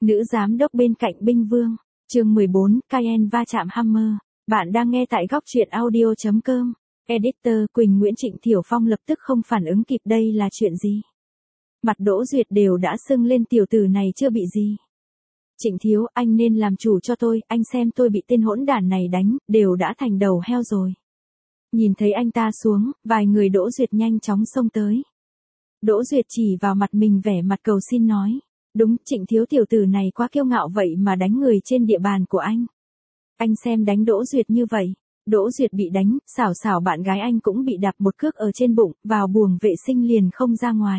Nữ giám đốc bên cạnh binh vương. Chương 14, Cayenne va chạm Hammer. Bạn đang nghe tại góc truyện audio.com. Editor Quỳnh Nguyễn. Trịnh Thiểu Phong lập tức không phản ứng kịp, đây là chuyện gì? Mặt Đỗ Duyệt đều đã sưng lên, tiểu tử này chưa bị gì. Trịnh thiếu, anh nên làm chủ cho tôi, anh xem tôi bị tên hỗn đản này đánh, đều đã thành đầu heo rồi. Nhìn thấy anh ta xuống, vài người Đỗ Duyệt nhanh chóng xông tới. Đỗ Duyệt chỉ vào mặt mình vẻ mặt cầu xin nói. Đúng, Trịnh thiếu, tiểu tử này quá kiêu ngạo vậy mà đánh người trên địa bàn của anh. Anh xem đánh Đỗ Duyệt như vậy. Đỗ Duyệt bị đánh, xảo xảo bạn gái anh cũng bị đạp một cước ở trên bụng, vào buồng vệ sinh liền không ra ngoài.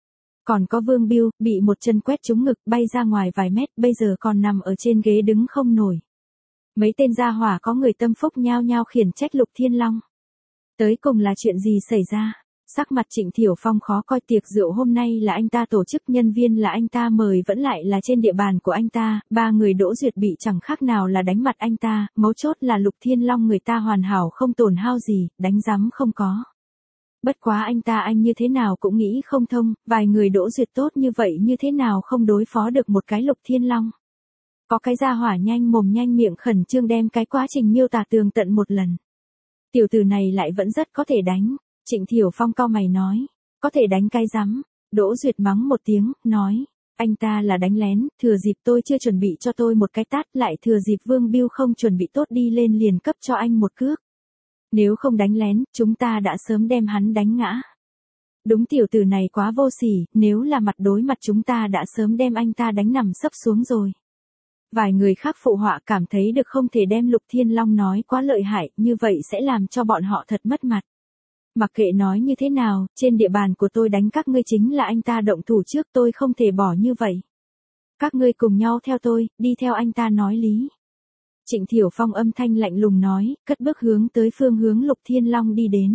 Còn có Vương Biêu, bị một chân quét trúng ngực, bay ra ngoài vài mét, bây giờ còn nằm ở trên ghế đứng không nổi. Mấy tên gia hỏa có người tâm phúc nhao nhao khiển trách Lục Thiên Long. Tới cùng là chuyện gì xảy ra? Sắc mặt Trịnh Thiểu Phong khó coi, tiệc rượu hôm nay là anh ta tổ chức, nhân viên là anh ta mời, vẫn lại là trên địa bàn của anh ta, ba người Đỗ Duyệt bị chẳng khác nào là đánh mặt anh ta, mấu chốt là Lục Thiên Long người ta hoàn hảo không tổn hao gì, đánh rắm không có. Bất quá anh như thế nào cũng nghĩ không thông, vài người Đỗ Duyệt tốt như vậy như thế nào không đối phó được một cái Lục Thiên Long. Có cái gia hỏa nhanh mồm nhanh miệng khẩn trương đem cái quá trình miêu tả tường tận một lần. Tiểu tử này lại vẫn rất có thể đánh. Trịnh Thiểu Phong cau mày nói, có thể đánh cái rắm. Đỗ Duyệt mắng một tiếng, nói, anh ta là đánh lén, thừa dịp tôi chưa chuẩn bị cho tôi một cái tát, lại thừa dịp Vương Biêu không chuẩn bị tốt đi lên liền cấp cho anh một cước. Nếu không đánh lén, chúng ta đã sớm đem hắn đánh ngã. Đúng, tiểu tử này quá vô sỉ, nếu là mặt đối mặt chúng ta đã sớm đem anh ta đánh nằm sấp xuống rồi. Vài người khác phụ họa, cảm thấy được không thể đem Lục Thiên Long nói quá lợi hại, như vậy sẽ làm cho bọn họ thật mất mặt. Mặc kệ nói như thế nào, trên địa bàn của tôi đánh các ngươi chính là anh ta động thủ trước, tôi không thể bỏ như vậy. Các ngươi cùng nhau theo tôi, đi theo anh ta nói lý. Trịnh Thiểu Phong âm thanh lạnh lùng nói, cất bước hướng tới phương hướng Lục Thiên Long đi đến.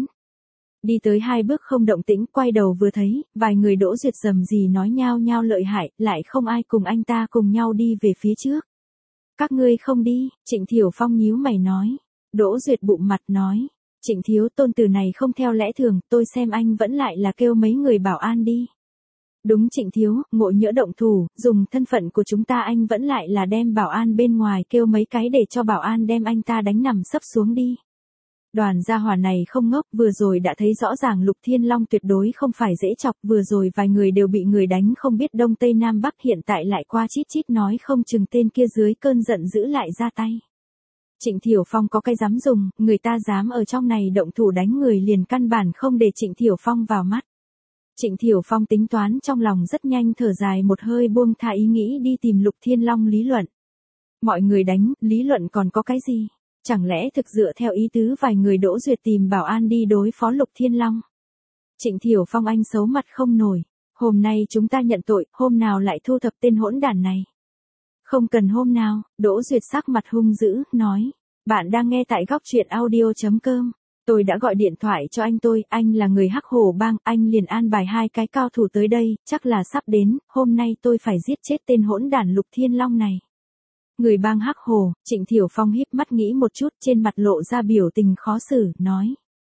Đi tới 2 bước không động tĩnh, quay đầu vừa thấy, vài người Đỗ Duyệt rầm rì nói nhao nhao lợi hại, lại không ai cùng anh ta cùng nhau đi về phía trước. Các ngươi không đi, Trịnh Thiểu Phong nhíu mày nói. Đỗ Duyệt bụng mặt nói. Trịnh thiếu, tôn tử này không theo lẽ thường, tôi xem anh vẫn lại là kêu mấy người bảo an đi. Đúng Trịnh thiếu, ngộ nhỡ động thủ, dùng thân phận của chúng ta anh vẫn lại là đem bảo an bên ngoài kêu mấy cái để cho bảo an đem anh ta đánh nằm sấp xuống đi. Đoàn gia hỏa này không ngốc, vừa rồi đã thấy rõ ràng Lục Thiên Long tuyệt đối không phải dễ chọc, vừa rồi vài người đều bị người đánh không biết đông tây nam bắc, hiện tại lại qua chít chít nói không chừng tên kia dưới cơn giận dữ lại ra tay. Trịnh Thiểu Phong có cái dám dùng, người ta dám ở trong này động thủ đánh người liền căn bản không để Trịnh Thiểu Phong vào mắt. Trịnh Thiểu Phong tính toán trong lòng rất nhanh, thở dài một hơi buông tha ý nghĩ đi tìm Lục Thiên Long lý luận. Mọi người đánh, lý luận còn có cái gì? Chẳng lẽ thực dựa theo ý tứ vài người Đỗ Duyệt tìm bảo an đi đối phó Lục Thiên Long? Trịnh Thiểu Phong anh xấu mặt không nổi. Hôm nay chúng ta nhận tội, hôm nào lại thu thập tên hỗn đản này? Không cần hôm nào, Đỗ Duyệt sắc mặt hung dữ, nói. Bạn đang nghe tại góc truyện audio.com. Tôi đã gọi điện thoại cho anh là người Hắc Hổ Bang, anh liền an bài 2 cái cao thủ tới đây, chắc là sắp đến, hôm nay tôi phải giết chết tên hỗn đản Lục Thiên Long này. Người bang Hắc Hổ, Trịnh Thiểu Phong híp mắt nghĩ một chút, trên mặt lộ ra biểu tình khó xử, nói.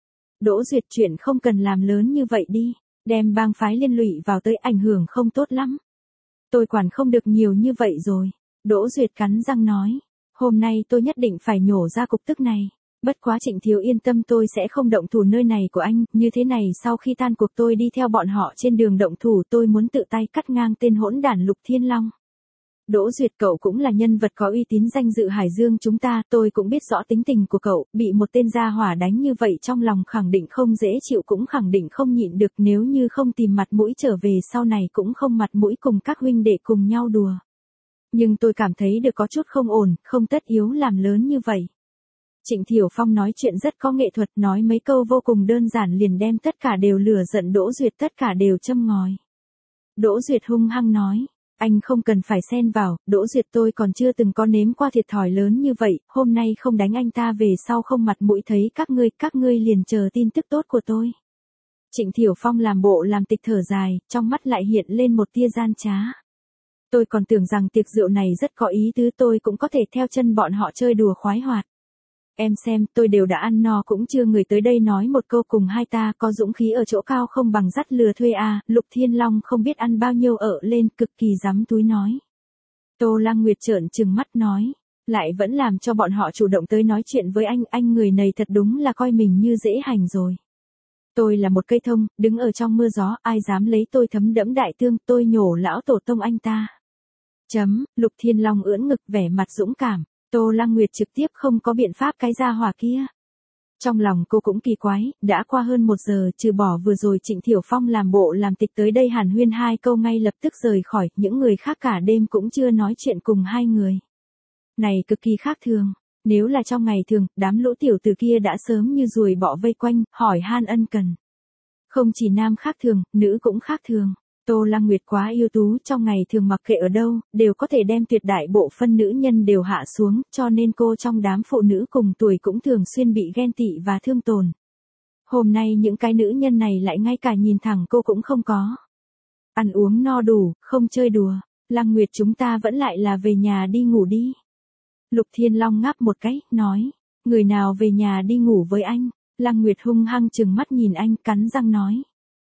Đỗ Duyệt, chuyện không cần làm lớn như vậy đi, đem bang phái liên lụy vào tới ảnh hưởng không tốt lắm. Tôi quản không được nhiều như vậy rồi. Đỗ Duyệt cắn răng nói, hôm nay tôi nhất định phải nhổ ra cục tức này. Bất quá Trịnh thiếu yên tâm, tôi sẽ không động thủ nơi này của anh, như thế này sau khi tan cuộc tôi đi theo bọn họ trên đường động thủ, tôi muốn tự tay cắt ngang tên hỗn đản Lục Thiên Long. Đỗ Duyệt, cậu cũng là nhân vật có uy tín danh dự Hải Dương chúng ta, tôi cũng biết rõ tính tình của cậu, bị một tên gia hỏa đánh như vậy trong lòng khẳng định không dễ chịu, cũng khẳng định không nhịn được, nếu như không tìm mặt mũi trở về sau này cũng không mặt mũi cùng các huynh đệ cùng nhau đùa. Nhưng tôi cảm thấy được có chút không ổn, không tất yếu làm lớn như vậy. Trịnh Thiểu Phong nói chuyện rất có nghệ thuật, nói mấy câu vô cùng đơn giản liền đem tất cả đều lừa giận Đỗ Duyệt, tất cả đều châm ngòi. Đỗ Duyệt hung hăng nói, anh không cần phải xen vào, Đỗ Duyệt, tôi còn chưa từng có nếm qua thiệt thòi lớn như vậy, hôm nay không đánh anh ta về sau không mặt mũi thấy các ngươi liền chờ tin tức tốt của tôi. Trịnh Thiểu Phong làm bộ làm tịch thở dài, trong mắt lại hiện lên một tia gian trá. Tôi còn tưởng rằng tiệc rượu này rất có ý tứ, tôi cũng có thể theo chân bọn họ chơi đùa khoái hoạt. Em xem, tôi đều đã ăn no cũng chưa người tới đây nói một câu cùng hai ta có dũng khí ở chỗ cao không bằng dắt lừa thuê à, Lục Thiên Long không biết ăn bao nhiêu ở lên, cực kỳ dám túi nói. Tô Lăng Nguyệt trợn trừng mắt nói. Lại vẫn làm cho bọn họ chủ động tới nói chuyện với anh người này thật đúng là coi mình như dễ hành rồi. Tôi là một cây thông, đứng ở trong mưa gió, ai dám lấy tôi thấm đẫm đại tương, tôi nhổ lão tổ tông anh ta. Lục Thiên Long ưỡn ngực vẻ mặt dũng cảm, Tô Lăng Nguyệt trực tiếp không có biện pháp cái gia hỏa kia. Trong lòng cô cũng kỳ quái, đã qua hơn 1 giờ, trừ bỏ vừa rồi Trịnh Thiểu Phong làm bộ làm tịch tới đây hàn huyên 2 câu ngay lập tức rời khỏi, những người khác cả đêm cũng chưa nói chuyện cùng 2 người. Này cực kỳ khác thường, nếu là trong ngày thường, đám lũ tiểu tử kia đã sớm như ruồi bọ vây quanh, hỏi han ân cần. Không chỉ nam khác thường, nữ cũng khác thường. Tô Lăng Nguyệt quá ưu tú, trong ngày thường mặc kệ ở đâu, đều có thể đem tuyệt đại bộ phân nữ nhân đều hạ xuống, cho nên cô trong đám phụ nữ cùng tuổi cũng thường xuyên bị ghen tị và thương tổn. Hôm nay những cái nữ nhân này lại ngay cả nhìn thẳng cô cũng không có. Ăn uống no đủ, không chơi đùa, Lăng Nguyệt chúng ta vẫn lại là về nhà đi ngủ đi. Lục Thiên Long ngáp một cái, nói, người nào về nhà đi ngủ với anh, Lăng Nguyệt hung hăng trừng mắt nhìn anh, cắn răng nói.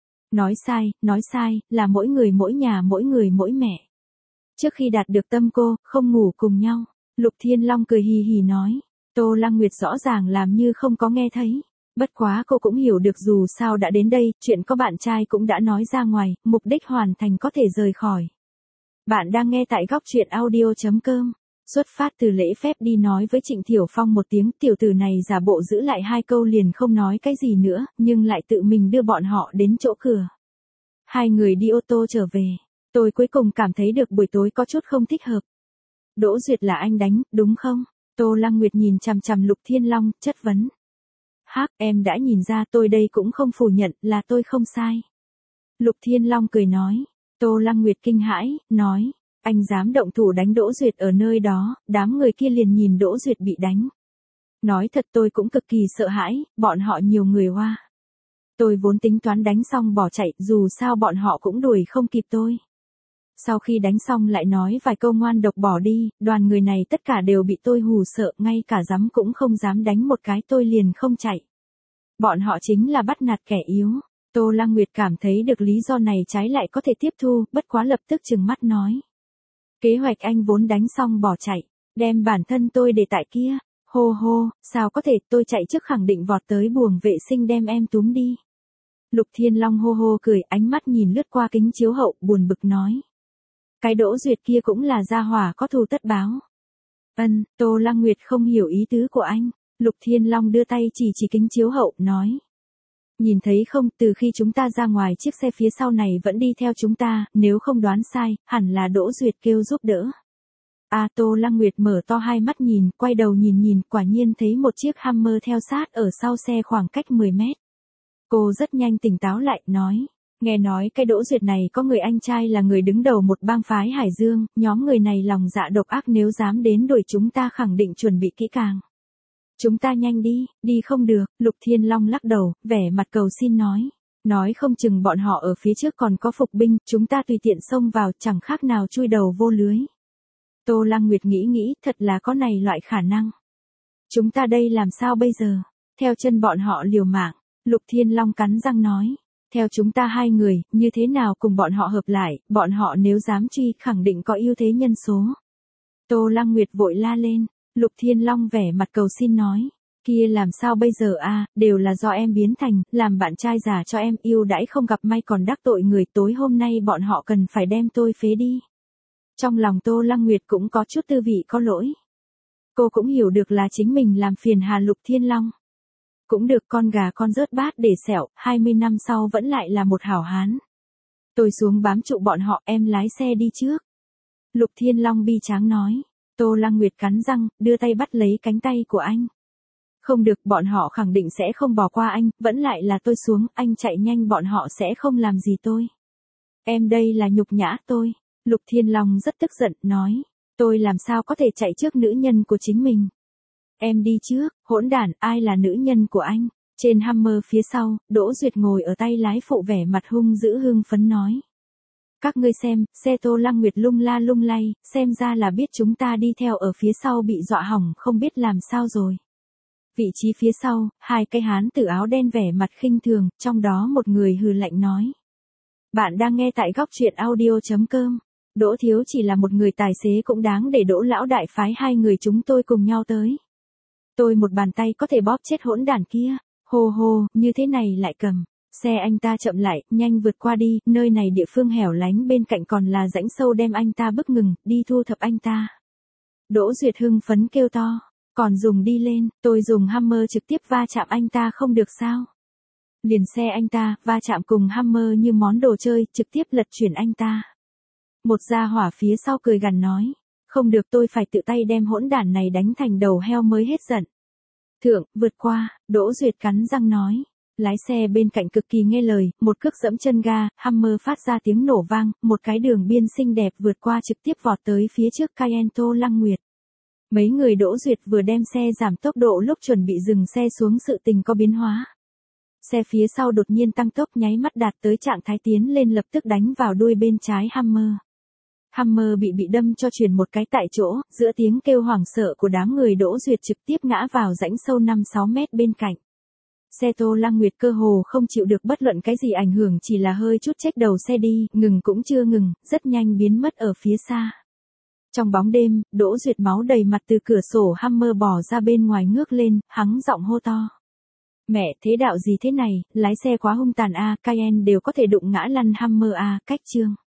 Nói sai, là mỗi người mỗi nhà mỗi người mỗi mẹ. Trước khi đạt được tâm cô, không ngủ cùng nhau, Lục Thiên Long cười hì hì nói, Tô Lăng Nguyệt rõ ràng làm như không có nghe thấy. Bất quá cô cũng hiểu được dù sao đã đến đây, chuyện có bạn trai cũng đã nói ra ngoài, mục đích hoàn thành có thể rời khỏi. Bạn đang nghe tại góc truyện audio.com. Xuất phát từ lễ phép đi nói với Trịnh Thiểu Phong một tiếng, tiểu tử này giả bộ giữ lại 2 câu liền không nói cái gì nữa, nhưng lại tự mình đưa bọn họ đến chỗ cửa. 2 người đi ô tô trở về. Tôi cuối cùng cảm thấy được buổi tối có chút không thích hợp. Đỗ Duyệt là anh đánh, đúng không? Tô Lăng Nguyệt nhìn chằm chằm Lục Thiên Long, chất vấn. Hắc, em đã nhìn ra, tôi đây cũng không phủ nhận, là tôi không sai. Lục Thiên Long cười nói. Tô Lăng Nguyệt kinh hãi, nói. Anh dám động thủ đánh Đỗ Duyệt ở nơi đó, đám người kia liền nhìn Đỗ Duyệt bị đánh. Nói thật tôi cũng cực kỳ sợ hãi, bọn họ nhiều người hoa. Tôi vốn tính toán đánh xong bỏ chạy, dù sao bọn họ cũng đuổi không kịp tôi. Sau khi đánh xong lại nói vài câu ngoan độc bỏ đi, đoàn người này tất cả đều bị tôi hù sợ, ngay cả dám cũng không dám đánh một cái, tôi liền không chạy. Bọn họ chính là bắt nạt kẻ yếu. Tô Lăng Nguyệt cảm thấy được lý do này trái lại có thể tiếp thu, bất quá lập tức trừng mắt nói. Kế hoạch anh vốn đánh xong bỏ chạy, đem bản thân tôi để tại kia. Hô hô, sao có thể, tôi chạy trước khẳng định vọt tới buồng vệ sinh đem em túm đi. Lục Thiên Long hô hô cười, ánh mắt nhìn lướt qua kính chiếu hậu, buồn bực nói. Cái Đỗ Duyệt kia cũng là gia hỏa có thù tất báo. Tô Lăng Nguyệt không hiểu ý tứ của anh. Lục Thiên Long đưa tay chỉ kính chiếu hậu, nói. Nhìn thấy không, từ khi chúng ta ra ngoài chiếc xe phía sau này vẫn đi theo chúng ta, nếu không đoán sai, hẳn là Đỗ Duyệt kêu giúp đỡ. Tô Lăng Nguyệt mở to hai mắt nhìn, quay đầu nhìn, quả nhiên thấy một chiếc Hummer theo sát ở sau xe khoảng cách 10 mét. Cô rất nhanh tỉnh táo lại, nói. Nghe nói cái Đỗ Duyệt này có người anh trai là người đứng đầu một bang phái Hải Dương, nhóm người này lòng dạ độc ác, nếu dám đến đuổi chúng ta khẳng định chuẩn bị kỹ càng. Chúng ta nhanh đi không được, Lục Thiên Long lắc đầu, vẻ mặt cầu xin nói. Nói không chừng bọn họ ở phía trước còn có phục binh, chúng ta tùy tiện xông vào, chẳng khác nào chui đầu vô lưới. Tô Lăng Nguyệt nghĩ, thật là có này loại khả năng. Chúng ta đây làm sao bây giờ? Theo chân bọn họ liều mạng, Lục Thiên Long cắn răng nói. Theo chúng ta 2 người, như thế nào cùng bọn họ hợp lại, bọn họ nếu dám truy, khẳng định có ưu thế nhân số. Tô Lăng Nguyệt vội la lên. Lục Thiên Long vẻ mặt cầu xin nói. Kia làm sao bây giờ đều là do em biến thành, làm bạn trai giả cho em, yêu đãi không gặp may còn đắc tội người, tối hôm nay bọn họ cần phải đem tôi phế đi. Trong lòng Tô Lăng Nguyệt cũng có chút tư vị có lỗi. Cô cũng hiểu được là chính mình làm phiền hà Lục Thiên Long. Cũng được, con gà con rớt bát để xẻo, 20 năm sau vẫn lại là một hảo hán. Tôi xuống bám trụ bọn họ, em lái xe đi trước. Lục Thiên Long bi tráng nói. Tô Lăng Nguyệt cắn răng, đưa tay bắt lấy cánh tay của anh. Không được, bọn họ khẳng định sẽ không bỏ qua anh, vẫn lại là tôi xuống, anh chạy nhanh bọn họ sẽ không làm gì tôi. Em đây là nhục nhã tôi. Lục Thiên Long rất tức giận, nói. Tôi làm sao có thể chạy trước nữ nhân của chính mình. Em đi trước, hỗn đản, ai là nữ nhân của anh? Trên Hummer phía sau, Đỗ Duyệt ngồi ở tay lái phụ vẻ mặt hung dữ hưng phấn nói. Các ngươi xem, xe Tô Lăng Nguyệt lung la lung lay, xem ra là biết chúng ta đi theo ở phía sau bị dọa hỏng, không biết làm sao rồi. Vị trí phía sau, 2 cái hán tử áo đen vẻ mặt khinh thường, trong đó một người hừ lạnh nói. Bạn đang nghe tại góc truyện audio.com. Đỗ Thiếu chỉ là một người tài xế cũng đáng để Đỗ lão đại phái hai người chúng tôi cùng nhau tới. Tôi một bàn tay có thể bóp chết hỗn đản kia. Hô hô, như thế này lại cầm. Xe anh ta chậm lại, nhanh vượt qua đi, nơi này địa phương hẻo lánh bên cạnh còn là rãnh sâu đem anh ta bức ngừng, đi thu thập anh ta. Đỗ Duyệt hưng phấn kêu to, còn dùng đi lên, tôi dùng Hummer trực tiếp va chạm anh ta không được sao? Liền xe anh ta, va chạm cùng Hummer như món đồ chơi, trực tiếp lật chuyển anh ta. Một gia hỏa phía sau cười gằn nói, không được tôi phải tự tay đem hỗn đản này đánh thành đầu heo mới hết giận. Thượng, vượt qua, Đỗ Duyệt cắn răng nói. Lái xe bên cạnh cực kỳ nghe lời, một cước giẫm chân ga, Hummer phát ra tiếng nổ vang, một cái đường biên xinh đẹp vượt qua trực tiếp vọt tới phía trước Cayenne Tô Lăng Nguyệt. Mấy người Đỗ Duyệt vừa đem xe giảm tốc độ lúc chuẩn bị dừng xe xuống sự tình có biến hóa. Xe phía sau đột nhiên tăng tốc nháy mắt đạt tới trạng thái tiến lên lập tức đánh vào đuôi bên trái Hummer. Hummer bị đâm cho chuyển một cái tại chỗ, giữa tiếng kêu hoảng sợ của đám người Đỗ Duyệt trực tiếp ngã vào rãnh sâu 5-6 mét bên cạnh. Xe Tô Lăng Nguyệt cơ hồ không chịu được bất luận cái gì ảnh hưởng chỉ là hơi chút chếch đầu xe đi, ngừng cũng chưa ngừng, rất nhanh biến mất ở phía xa. Trong bóng đêm, Đỗ Duyệt máu đầy mặt từ cửa sổ Hummer bò ra bên ngoài ngước lên, hắng giọng hô to. Mẹ, thế đạo gì thế này, lái xe quá hung tàn a, Cayenne đều có thể đụng ngã lăn Hummer a, cách chương.